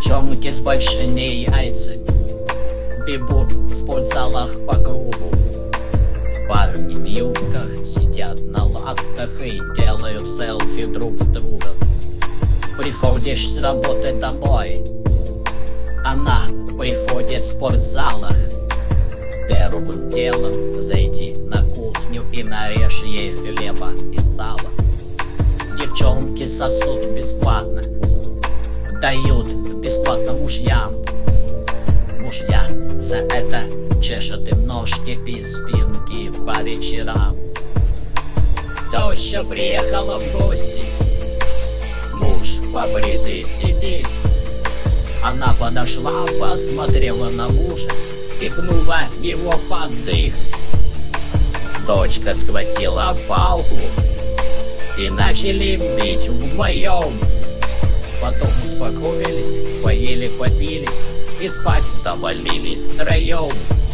Девчонки с большими яйцами бегут в спортзалах по кругу. Парни в юбках сидят на лавках и делают селфи друг с другом. Приходишь с работы домой, она приходит в спортзалах. Первым делом зайди на кухню и нарежь ей хлеба и сала. Девчонки сосут бесплатно, дают бесплатно мужьям. Мужья за это чешут им ножки и спинки по вечерам. Теща приехала в гости, муж побритый сидит. Она подошла, посмотрела на мужа и пнула его под дых. Дочка схватила палку и начали бить вдвоем. Потом успокоились, поели, попили и спать завалились втроем.